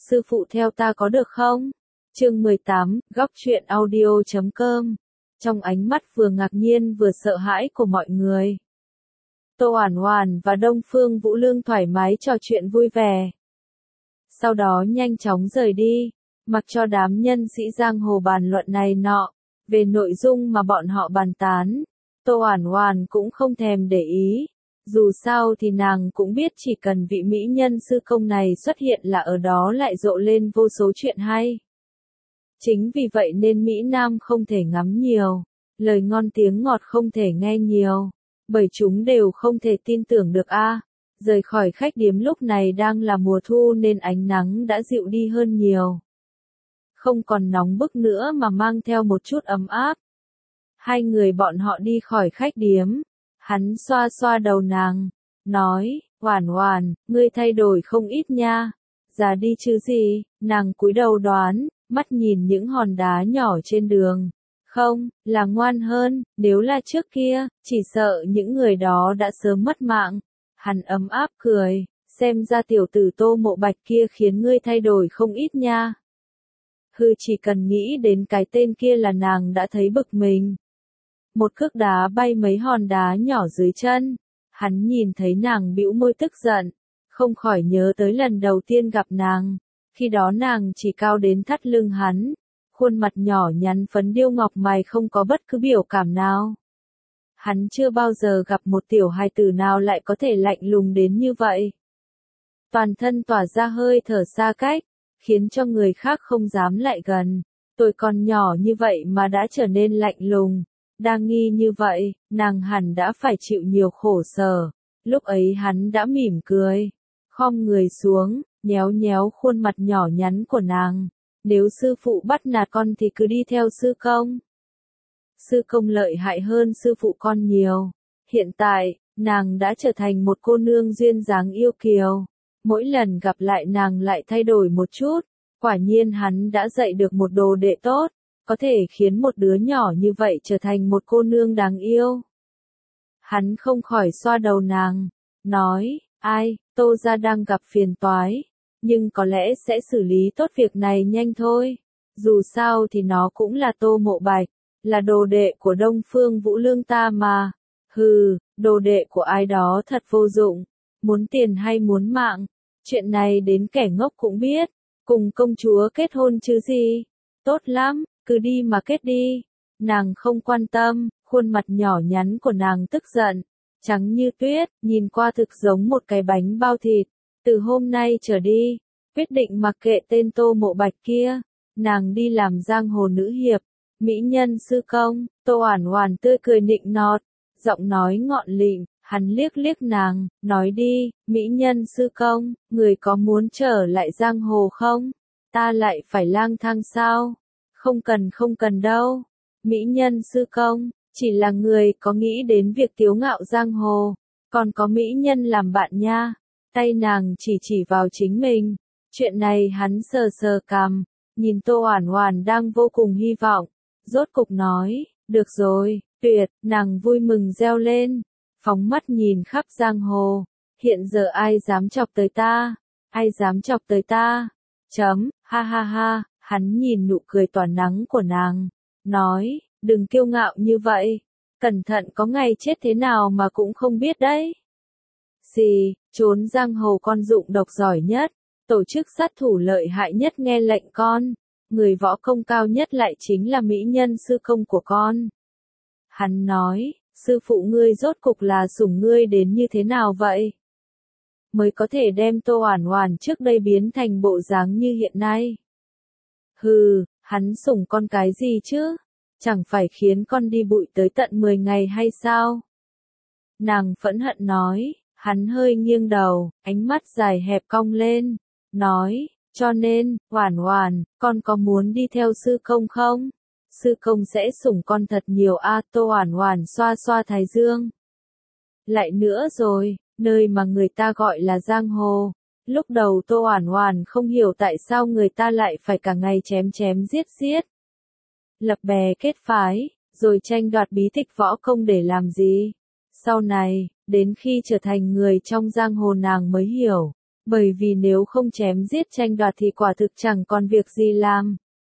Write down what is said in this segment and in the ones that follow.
sư phụ theo ta có được không? Chương 18, góc truyện audio.com. Trong ánh mắt vừa ngạc nhiên vừa sợ hãi của mọi người, Tô Oản Oản và Đông Phương Vũ Lương thoải mái trò chuyện vui vẻ. Sau đó nhanh chóng rời đi, mặc cho đám nhân sĩ giang hồ bàn luận này nọ, về nội dung mà bọn họ bàn tán, Tô Oản Oản cũng không thèm để ý. Dù sao thì nàng cũng biết chỉ cần vị mỹ nhân sư công này xuất hiện là ở đó lại rộ lên vô số chuyện hay. Chính vì vậy nên Mỹ Nam không thể ngắm nhiều, lời ngon tiếng ngọt không thể nghe nhiều, bởi chúng đều không thể tin tưởng được a. Rời khỏi khách điếm lúc này đang là mùa thu nên ánh nắng đã dịu đi hơn nhiều. Không còn nóng bức nữa mà mang theo một chút ấm áp. Hai người bọn họ đi khỏi khách điếm. Hắn xoa xoa đầu nàng, nói, Oản Oản, ngươi thay đổi không ít nha. Già đi chứ gì, nàng cúi đầu đoán, mắt nhìn những hòn đá nhỏ trên đường. Không, là ngoan hơn, nếu là trước kia, chỉ sợ những người đó đã sớm mất mạng. Hắn ấm áp cười, xem ra tiểu tử Tô Mộ Bạch kia khiến ngươi thay đổi không ít nha. Hừ, chỉ cần nghĩ đến cái tên kia là nàng đã thấy bực mình. Một cước đá bay mấy hòn đá nhỏ dưới chân. Hắn nhìn thấy nàng bĩu môi tức giận, không khỏi nhớ tới lần đầu tiên gặp nàng. Khi đó nàng chỉ cao đến thắt lưng hắn, khuôn mặt nhỏ nhắn phấn điêu ngọc mày không có bất cứ biểu cảm nào. Hắn chưa bao giờ gặp một tiểu hài tử nào lại có thể lạnh lùng đến như vậy. Toàn thân tỏa ra hơi thở xa cách, khiến cho người khác không dám lại gần. Tôi còn nhỏ như vậy mà đã trở nên lạnh lùng. Đa nghi như vậy, nàng hẳn đã phải chịu nhiều khổ sở. Lúc ấy hắn đã mỉm cười, khom người xuống, nhéo nhéo khuôn mặt nhỏ nhắn của nàng. Nếu sư phụ bắt nạt con thì cứ đi theo sư công. Sư công lợi hại hơn sư phụ con nhiều. Hiện tại, nàng đã trở thành một cô nương duyên dáng yêu kiều. Mỗi lần gặp lại nàng lại thay đổi một chút. Quả nhiên hắn đã dạy được một đồ đệ tốt, có thể khiến một đứa nhỏ như vậy trở thành một cô nương đáng yêu. Hắn không khỏi xoa đầu nàng, nói, ai, Tô gia đang gặp phiền toái, nhưng có lẽ sẽ xử lý tốt việc này nhanh thôi. Dù sao thì nó cũng là Tô Mộ Bạch, là đồ đệ của Đông Phương Vũ Lương ta mà. Hừ, đồ đệ của ai đó thật vô dụng, muốn tiền hay muốn mạng, chuyện này đến kẻ ngốc cũng biết, cùng công chúa kết hôn chứ gì. Tốt lắm, cứ đi mà kết đi. Nàng không quan tâm, khuôn mặt nhỏ nhắn của nàng tức giận, trắng như tuyết, nhìn qua thực giống một cái bánh bao thịt. Từ hôm nay trở đi, quyết định mặc kệ tên Tô Mộ Bạch kia, nàng đi làm giang hồ nữ hiệp, mỹ nhân sư công. Tô Oản Oản tươi cười nịnh nọt, giọng nói ngọn lịm. Hắn liếc liếc nàng, nói đi, mỹ nhân sư công, người có muốn trở lại giang hồ không? Ta lại phải lang thang sao? Không cần đâu. Mỹ nhân sư công, chỉ là người có nghĩ đến việc tiếu ngạo giang hồ, còn có mỹ nhân làm bạn nha. Tay nàng chỉ vào chính mình. Chuyện này hắn sờ sờ cằm, nhìn Tô Oản Oản đang vô cùng hy vọng, rốt cục nói, được rồi, tuyệt, nàng vui mừng reo lên, phóng mắt nhìn khắp giang hồ, hiện giờ ai dám chọc tới ta, ai dám chọc tới ta, ha ha ha. Hắn nhìn nụ cười tỏa nắng của nàng, nói, đừng kiêu ngạo như vậy, cẩn thận có ngày chết thế nào mà cũng không biết đấy. Gì, trốn giang hồ con dụng độc giỏi nhất, tổ chức sát thủ lợi hại nhất nghe lệnh con, người võ công cao nhất lại chính là mỹ nhân sư công của con. Hắn nói, sư phụ ngươi rốt cục là sủng ngươi đến như thế nào vậy? Mới có thể đem Tô Oản Oản trước đây biến thành bộ dáng như hiện nay. Hừ, hắn sủng con cái gì chứ? Chẳng phải khiến con đi bụi tới tận 10 ngày hay sao? Nàng phẫn hận nói, hắn hơi nghiêng đầu, ánh mắt dài hẹp cong lên, nói, cho nên, Oản Oản, con có muốn đi theo sư công không? Sư công sẽ sủng con thật nhiều a. Tô Oản Oản xoa xoa thái dương. Lại nữa rồi, nơi mà người ta gọi là giang hồ. Lúc đầu Tô Oản Oản không hiểu tại sao người ta lại phải cả ngày chém chém giết giết. Lập bè kết phái, rồi tranh đoạt bí tịch võ công để làm gì? Sau này, đến khi trở thành người trong giang hồ nàng mới hiểu, Bởi vì nếu không chém giết tranh đoạt thì quả thực chẳng còn việc gì làm.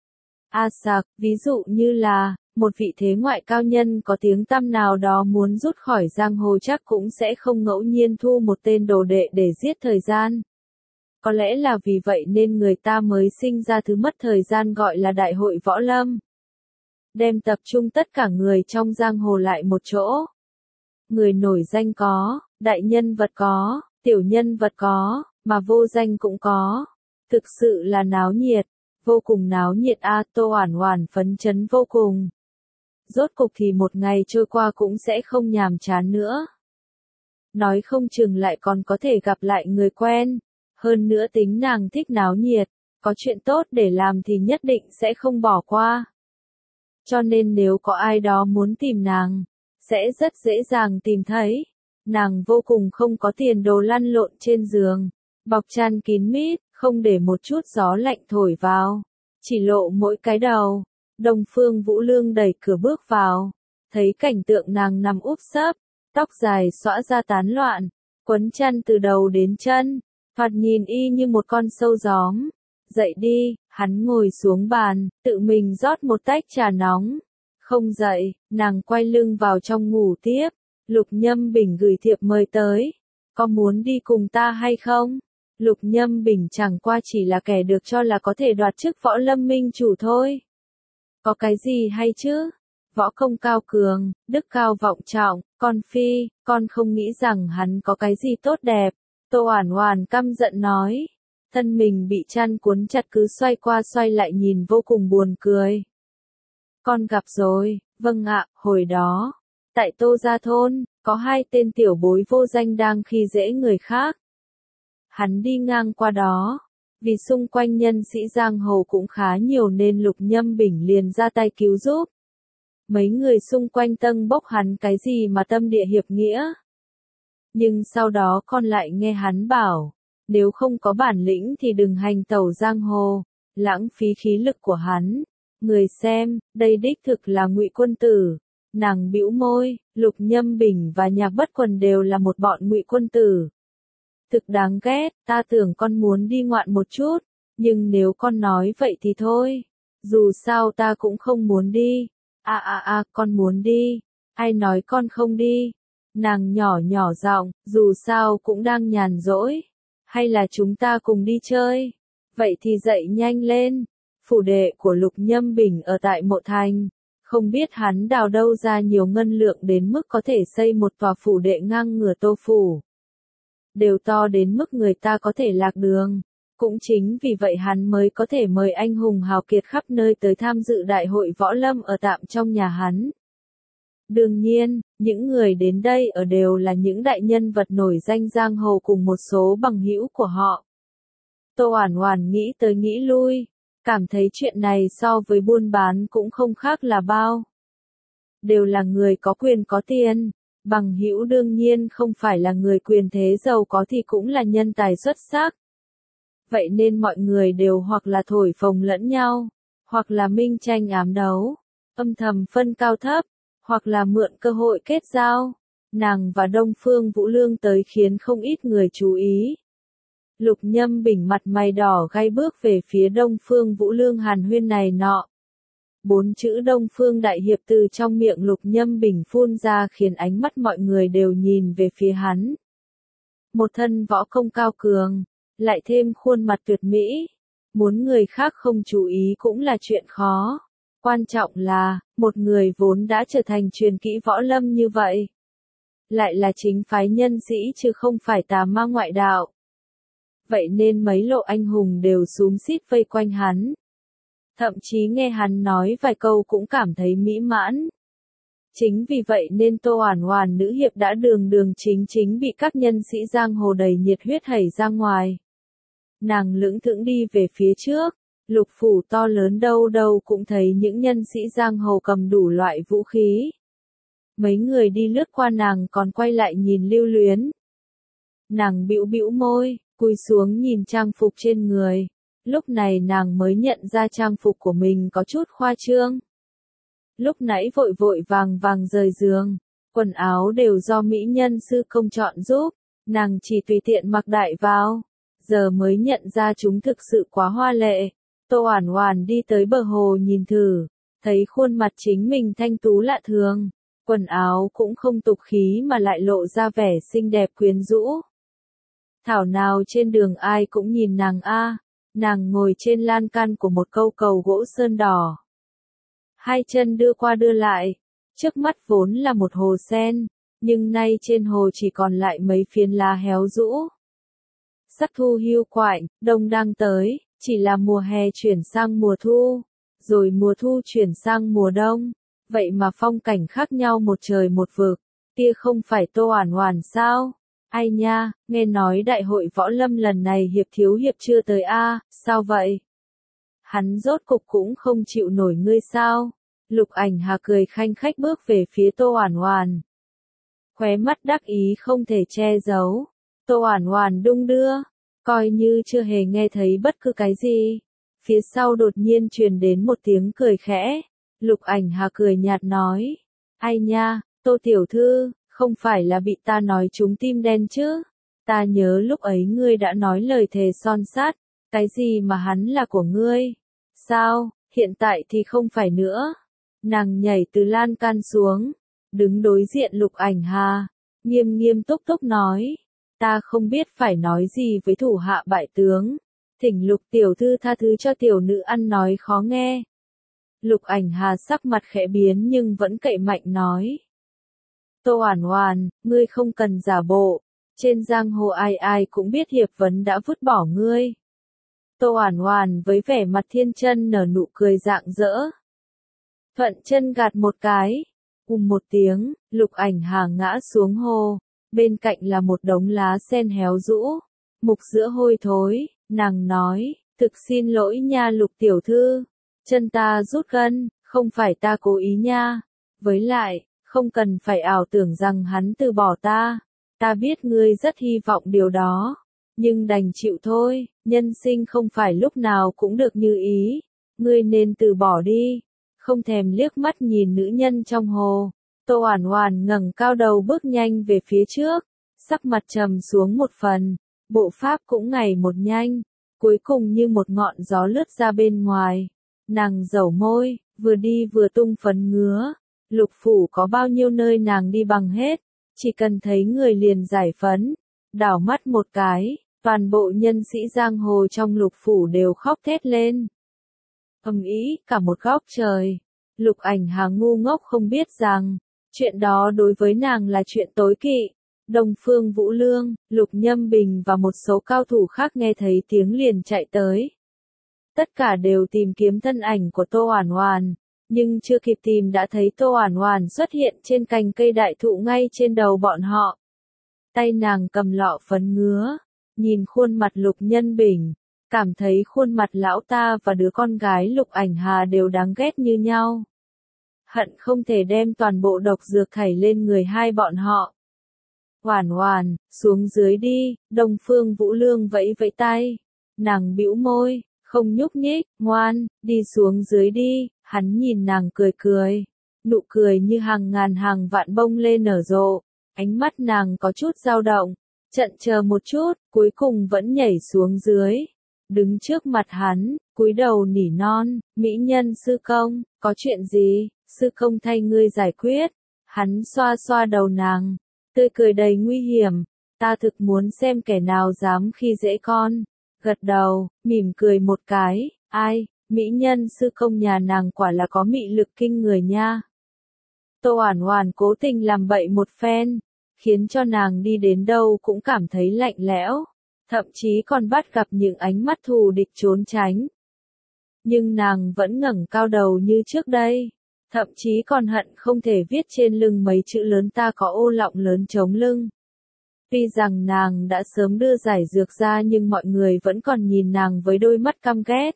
Sạc, ví dụ như là, một vị thế ngoại cao nhân có tiếng tăm nào đó muốn rút khỏi giang hồ chắc cũng sẽ không ngẫu nhiên thu một tên đồ đệ để giết thời gian. Có lẽ là vì vậy nên người ta mới sinh ra thứ mất thời gian gọi là đại hội võ lâm. Đem tập trung tất cả người trong giang hồ lại một chỗ. Người nổi danh có, đại nhân vật có, tiểu nhân vật có, mà vô danh cũng có. Thực sự là náo nhiệt, vô cùng náo nhiệt Tô Oản Oản phấn chấn vô cùng. Rốt cục thì một ngày trôi qua cũng sẽ không nhàm chán nữa. Nói không chừng lại còn có thể gặp lại người quen. Hơn nữa tính nàng thích náo nhiệt, có chuyện tốt để làm thì nhất định sẽ không bỏ qua. Cho nên nếu có ai đó muốn tìm nàng, sẽ rất dễ dàng tìm thấy. Nàng vô cùng không có tiền đồ lăn lộn trên giường, bọc chăn kín mít, không để một chút gió lạnh thổi vào, chỉ lộ mỗi cái đầu. Đông Phương Vũ Lương đẩy cửa bước vào, thấy cảnh tượng nàng nằm úp sấp, tóc dài xõa ra tán loạn, quấn chăn từ đầu đến chân, thoạt nhìn y như một con sâu gióm. Dậy đi, hắn ngồi xuống bàn, tự mình rót một tách trà nóng. Không dậy, nàng quay lưng vào trong ngủ tiếp. Lục Nhâm Bình gửi thiệp mời tới. Có muốn đi cùng ta hay không? Lục Nhâm Bình chẳng qua chỉ là kẻ được cho là có thể đoạt chức võ lâm minh chủ thôi. Có cái gì hay chứ? Võ công cao cường, đức cao vọng trọng, con không nghĩ rằng hắn có cái gì tốt đẹp. Tô Oản Oản căm giận nói. Thân mình bị chăn cuốn chặt cứ xoay qua xoay lại nhìn vô cùng buồn cười. Con gặp rồi, vâng ạ, hồi đó. Tại Tô Gia Thôn, có hai tên tiểu bối vô danh đang khi dễ người khác. Hắn đi ngang qua đó. Vì xung quanh nhân sĩ giang hồ cũng khá nhiều nên Lục Nhâm Bình liền ra tay cứu giúp. Mấy người xung quanh tâng bốc hắn cái gì mà tâm địa hiệp nghĩa. Nhưng sau đó con lại nghe hắn bảo, nếu không có bản lĩnh thì đừng hành tẩu giang hồ, lãng phí khí lực của hắn. Người xem, đây đích thực là Ngụy Quân Tử. Nàng bĩu môi, Lục Nhâm Bình và Nhạc Bất Quần đều là một bọn Ngụy Quân Tử. Thực đáng ghét, ta tưởng con muốn đi ngoạn một chút, nhưng nếu con nói vậy thì thôi. Dù sao ta cũng không muốn đi. Con muốn đi. Ai nói con không đi? Nàng nhỏ nhỏ giọng, dù sao cũng đang nhàn rỗi. Hay là chúng ta cùng đi chơi? Vậy thì dậy nhanh lên. Phủ đệ của Lục Nhâm Bình ở tại Mộ Thành. Không biết hắn đào đâu ra nhiều ngân lượng đến mức có thể xây một tòa phủ đệ ngang ngửa Tô Phủ. Đều to đến mức người ta có thể lạc đường. Cũng chính vì vậy hắn mới có thể mời anh hùng hào kiệt khắp nơi tới tham dự đại hội võ lâm ở tạm trong nhà hắn. Đương nhiên, những người đến đây ở đều là những đại nhân vật nổi danh giang hồ cùng một số bằng hữu của họ. Tô Oản Oản nghĩ tới nghĩ lui, cảm thấy chuyện này so với buôn bán cũng không khác là bao. Đều là người có quyền có tiền, bằng hữu đương nhiên không phải là người quyền thế giàu có thì cũng là nhân tài xuất sắc. Vậy nên mọi người đều hoặc là thổi phồng lẫn nhau, hoặc là minh tranh ám đấu, âm thầm phân cao thấp, hoặc là mượn cơ hội kết giao. Nàng và Đông Phương Vũ Lương tới khiến không ít người chú ý. Lục Nhâm Bình mặt mày đỏ gay bước về phía Đông Phương Vũ Lương hàn huyên này nọ. 4 chữ Đông Phương Đại Hiệp từ trong miệng Lục Nhâm Bình phun ra khiến ánh mắt mọi người đều nhìn về phía hắn. Một thân võ công cao cường, lại thêm khuôn mặt tuyệt mỹ. Muốn người khác không chú ý cũng là chuyện khó. Quan trọng là, một người vốn đã trở thành truyền kỹ võ lâm như vậy. Lại là chính phái nhân sĩ chứ không phải tà ma ngoại đạo. Vậy nên mấy lộ anh hùng đều xúm xít vây quanh hắn. Thậm chí nghe hắn nói vài câu cũng cảm thấy mỹ mãn. Chính vì vậy nên Tô Oản Oản nữ hiệp đã đường chính bị các nhân sĩ giang hồ đầy nhiệt huyết hẩy ra ngoài. Nàng lững thững đi về phía trước, Lục phủ to lớn đâu đâu cũng thấy những nhân sĩ giang hồ cầm đủ loại vũ khí. Mấy người đi lướt qua nàng còn quay lại nhìn lưu luyến. Nàng bĩu môi, cúi xuống nhìn trang phục trên người. Lúc này nàng mới nhận ra trang phục của mình có chút khoa trương. Lúc nãy vội vàng rời giường, quần áo đều do mỹ nhân sư công chọn giúp, nàng chỉ tùy tiện mặc đại vào. giờ mới nhận ra chúng thực sự quá hoa lệ. Tô Oản Oản đi tới bờ hồ nhìn thử, thấy khuôn mặt chính mình thanh tú lạ thường, quần áo cũng không tục khí mà lại lộ ra vẻ xinh đẹp quyến rũ. Thảo nào trên đường ai cũng nhìn nàng a. Nàng ngồi trên lan can của một câu cầu gỗ sơn đỏ. Hai chân đưa qua đưa lại, trước mắt vốn là một hồ sen, nhưng nay trên hồ chỉ còn lại mấy phiến lá héo rũ. Sắc thu hiu quạnh, đông đang tới, chỉ là mùa hè chuyển sang mùa thu, rồi mùa thu chuyển sang mùa đông, vậy mà phong cảnh khác nhau một trời một vực, kia không phải Tô Oản Oản sao? Ai nha, nghe nói đại hội võ lâm lần này hiệp thiếu hiệp chưa tới a, sao vậy? Hắn rốt cục cũng không chịu nổi ngươi sao? Lục Ảnh Hà cười khanh khách bước về phía Tô Oản Oản. Khóe mắt đắc ý không thể che giấu. Tô Oản Oản đung đưa, coi như chưa hề nghe thấy bất cứ cái gì. Phía sau đột nhiên truyền đến một tiếng cười khẽ. Lục Ảnh Hà cười nhạt nói, ai nha, Tô tiểu thư, không phải là bị ta nói trúng tim đen chứ? Ta nhớ lúc ấy ngươi đã nói lời thề son sắt, cái gì mà hắn là của ngươi? Sao, hiện tại thì không phải nữa? Nàng nhảy từ lan can xuống, đứng đối diện Lục Ảnh Hà, nghiêm nghiêm túc túc nói, ta không biết phải nói gì với thủ hạ bại tướng, thỉnh Lục tiểu thư tha thứ cho tiểu nữ ăn nói khó nghe. Lục Ảnh Hà sắc mặt khẽ biến nhưng vẫn cậy mạnh nói, Tô Oản Oản, ngươi không cần giả bộ, trên giang hồ ai ai cũng biết hiệp vấn đã vứt bỏ ngươi. Tô Oản Oản với vẻ mặt thiên chân nở nụ cười rạng rỡ. Thuận chân gạt một cái, một tiếng, Lục Ảnh Hà ngã xuống hồ, bên cạnh là một đống lá sen héo rũ, mục giữa hôi thối, nàng nói, thực xin lỗi nha Lục tiểu thư, chân ta rút gân, không phải ta cố ý nha, với lại, không cần phải ảo tưởng rằng hắn từ bỏ ta biết ngươi rất hy vọng điều đó, nhưng đành chịu thôi, nhân sinh không phải lúc nào cũng được như ý, ngươi nên từ bỏ đi. Không thèm liếc mắt nhìn nữ nhân trong hồ, Tô Oản Oản ngẩng cao đầu bước nhanh về phía trước, sắc mặt trầm xuống một phần, bộ pháp cũng ngày một nhanh, cuối cùng như một ngọn gió lướt ra bên ngoài. Nàng dẩu môi, vừa đi vừa tung phấn ngứa, Lục phủ có bao nhiêu nơi nàng đi bằng hết, chỉ cần thấy người liền giải phấn, đảo mắt một cái, toàn bộ nhân sĩ giang hồ trong Lục phủ đều khóc thét lên. Ầm ĩ cả một góc trời. Lục Ảnh Hà ngu ngốc không biết rằng, chuyện đó đối với nàng là chuyện tối kỵ. Đông Phương Vũ Lương, Lục Nhâm Bình và một số cao thủ khác nghe thấy tiếng liền chạy tới. Tất cả đều tìm kiếm thân ảnh của Tô Oản Oản, nhưng chưa kịp tìm đã thấy Tô Oản Oản xuất hiện trên cành cây đại thụ ngay trên đầu bọn họ. Tay nàng cầm lọ phấn ngứa, nhìn khuôn mặt Lục Nhân Bình, cảm thấy khuôn mặt lão ta và đứa con gái Lục Ảnh Hà đều đáng ghét như nhau. Hận không thể đem toàn bộ độc dược thảy lên người hai bọn họ. Oản Oản, xuống dưới đi, Đông Phương Vũ Lương vẫy vẫy tay. Nàng bĩu môi, không nhúc nhích, ngoan, đi xuống dưới đi, hắn nhìn nàng cười cười. Nụ cười như hàng ngàn hàng vạn bông lên nở rộ, ánh mắt nàng có chút dao động, chần chờ một chút, cuối cùng vẫn nhảy xuống dưới. Đứng trước mặt hắn, cúi đầu nỉ non, mỹ nhân sư công, có chuyện gì, sư công thay ngươi giải quyết. Hắn xoa xoa đầu nàng, tươi cười đầy nguy hiểm, ta thực muốn xem kẻ nào dám khi dễ con. Gật đầu, mỉm cười một cái, ai, mỹ nhân sư công nhà nàng quả là có mị lực kinh người nha. Tô Oản Oản cố tình làm bậy một phen, khiến cho nàng đi đến đâu cũng cảm thấy lạnh lẽo, thậm chí còn bắt gặp những ánh mắt thù địch trốn tránh. Nhưng nàng vẫn ngẩng cao đầu như trước đây, thậm chí còn hận không thể viết trên lưng mấy chữ lớn ta có ô lọng lớn chống lưng. Tuy rằng nàng đã sớm đưa giải dược ra nhưng mọi người vẫn còn nhìn nàng với đôi mắt căm ghét.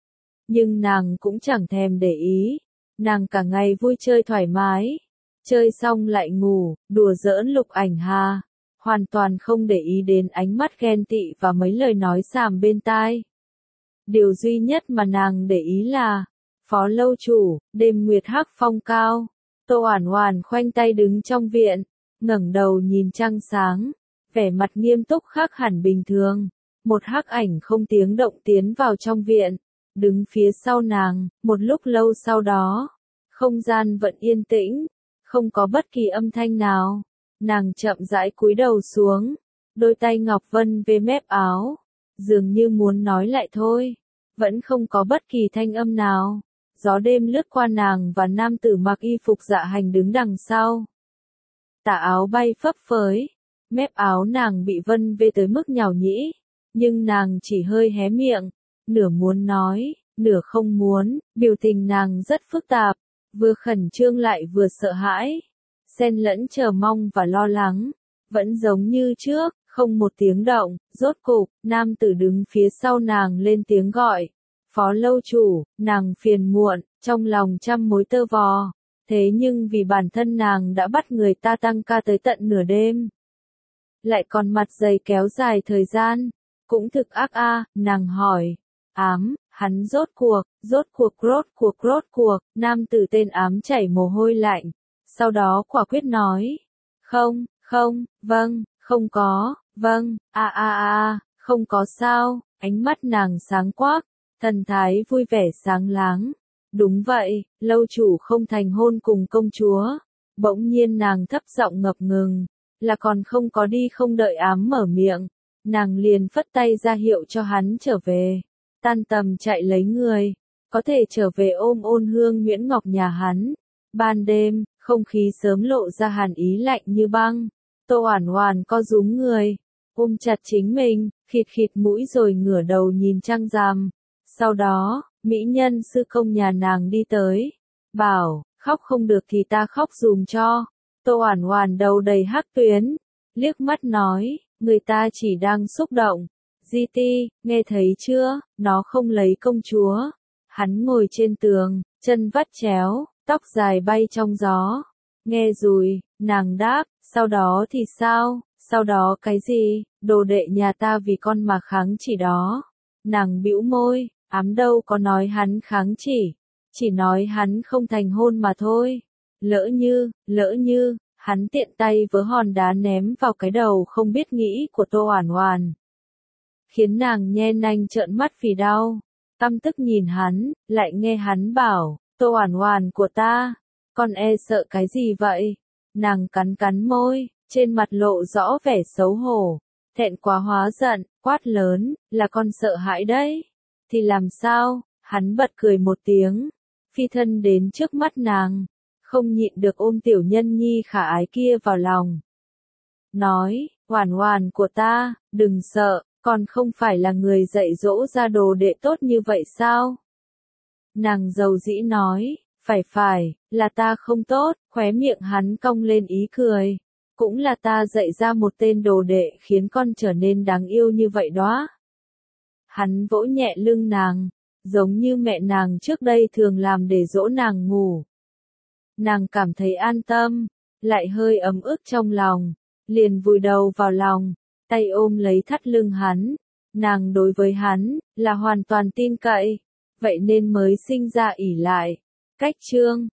Nhưng nàng cũng chẳng thèm để ý, nàng cả ngày vui chơi thoải mái, chơi xong lại ngủ, đùa giỡn Lục Ảnh Hà, hoàn toàn không để ý đến ánh mắt ghen tị và mấy lời nói xàm bên tai. Điều duy nhất mà nàng để ý là, Phó lâu chủ, đêm nguyệt hắc phong cao, Tô Oản Oản khoanh tay đứng trong viện, ngẩng đầu nhìn trăng sáng, vẻ mặt nghiêm túc khác hẳn bình thường, một hắc ảnh không tiếng động tiến vào trong viện, đứng phía sau nàng. Một lúc lâu sau đó, không gian vẫn yên tĩnh, không có bất kỳ âm thanh nào. Nàng chậm rãi cúi đầu xuống, đôi tay ngọc vân về mép áo, dường như muốn nói lại thôi, vẫn không có bất kỳ thanh âm nào. Gió đêm lướt qua nàng và nam tử mặc y phục dạ hành đứng đằng sau. Tà áo bay phấp phới, mép áo nàng bị vân vê tới mức nhàu nhĩ, nhưng nàng chỉ hơi hé miệng, nửa muốn nói, nửa không muốn. Biểu tình nàng rất phức tạp, vừa khẩn trương lại vừa sợ hãi, xen lẫn chờ mong và lo lắng. Vẫn giống như trước, không một tiếng động. Rốt cục, nam tử đứng phía sau nàng lên tiếng gọi, Phó lâu chủ. Nàng phiền muộn, trong lòng trăm mối tơ vò. Thế nhưng vì bản thân nàng đã bắt người ta tăng ca tới tận nửa đêm, lại còn mặt dày kéo dài thời gian, cũng thực ác a. Nàng hỏi, hắn rốt cuộc. Nam tử tên Ám chảy mồ hôi lạnh, sau đó quả quyết nói, không, không có, không có sao. Ánh mắt nàng sáng quắc, thần thái vui vẻ sáng láng. Đúng vậy, lâu chủ không thành hôn cùng công chúa. Bỗng nhiên nàng thấp giọng ngập ngừng, là còn không có đi. Không đợi Ám mở miệng, nàng liền phất tay ra hiệu cho hắn trở về. Tan tầm chạy lấy người, có thể trở về ôm Ôn Hương Nguyễn Ngọc nhà hắn. Ban đêm, không khí sớm lộ ra hàn ý lạnh như băng. Tô Oản Oản co rúm người, ôm chặt chính mình, khịt mũi rồi ngửa đầu nhìn trăng rằm. Sau đó, mỹ nhân sư công nhà nàng đi tới, bảo, khóc không được thì ta khóc dùm cho. Tô Oản Oản đầu đầy hắc tuyến, liếc mắt nói, người ta chỉ đang xúc động. GT, nghe thấy chưa, nó không lấy công chúa. Hắn ngồi trên tường, chân vắt chéo, tóc dài bay trong gió. Nghe rồi, nàng đáp, sau đó thì sao? Sau đó cái gì? Đồ đệ nhà ta vì con mà kháng chỉ đó. Nàng bĩu môi, Ám đâu có nói hắn kháng chỉ nói hắn không thành hôn mà thôi. Lỡ như, hắn tiện tay vớ hòn đá ném vào cái đầu không biết nghĩ của Tô Oản Oản, khiến nàng nhe nanh trợn mắt vì đau. Căm tức nhìn hắn, lại nghe hắn bảo, Tô Oản Oản của ta, con e sợ cái gì vậy? Nàng cắn môi, trên mặt lộ rõ vẻ xấu hổ, thẹn quá hóa giận, quát lớn, là con sợ hãi đấy. Thì làm sao? Hắn bật cười một tiếng, phi thân đến trước mắt nàng, không nhịn được ôm tiểu nhân nhi khả ái kia vào lòng. Nói, Oản Oản của ta, đừng sợ, còn không phải là người dạy dỗ ra đồ đệ tốt như vậy sao? Nàng dầu dĩ nói, phải, là ta không tốt. Khóe miệng hắn cong lên ý cười, cũng là ta dạy ra một tên đồ đệ khiến con trở nên đáng yêu như vậy đó. Hắn vỗ nhẹ lưng nàng, giống như mẹ nàng trước đây thường làm để dỗ nàng ngủ. Nàng cảm thấy an tâm, lại hơi ấm ức trong lòng, liền vùi đầu vào lòng, tay ôm lấy thắt lưng hắn. Nàng đối với hắn là hoàn toàn tin cậy, vậy nên mới sinh ra ỷ lại. Cách chương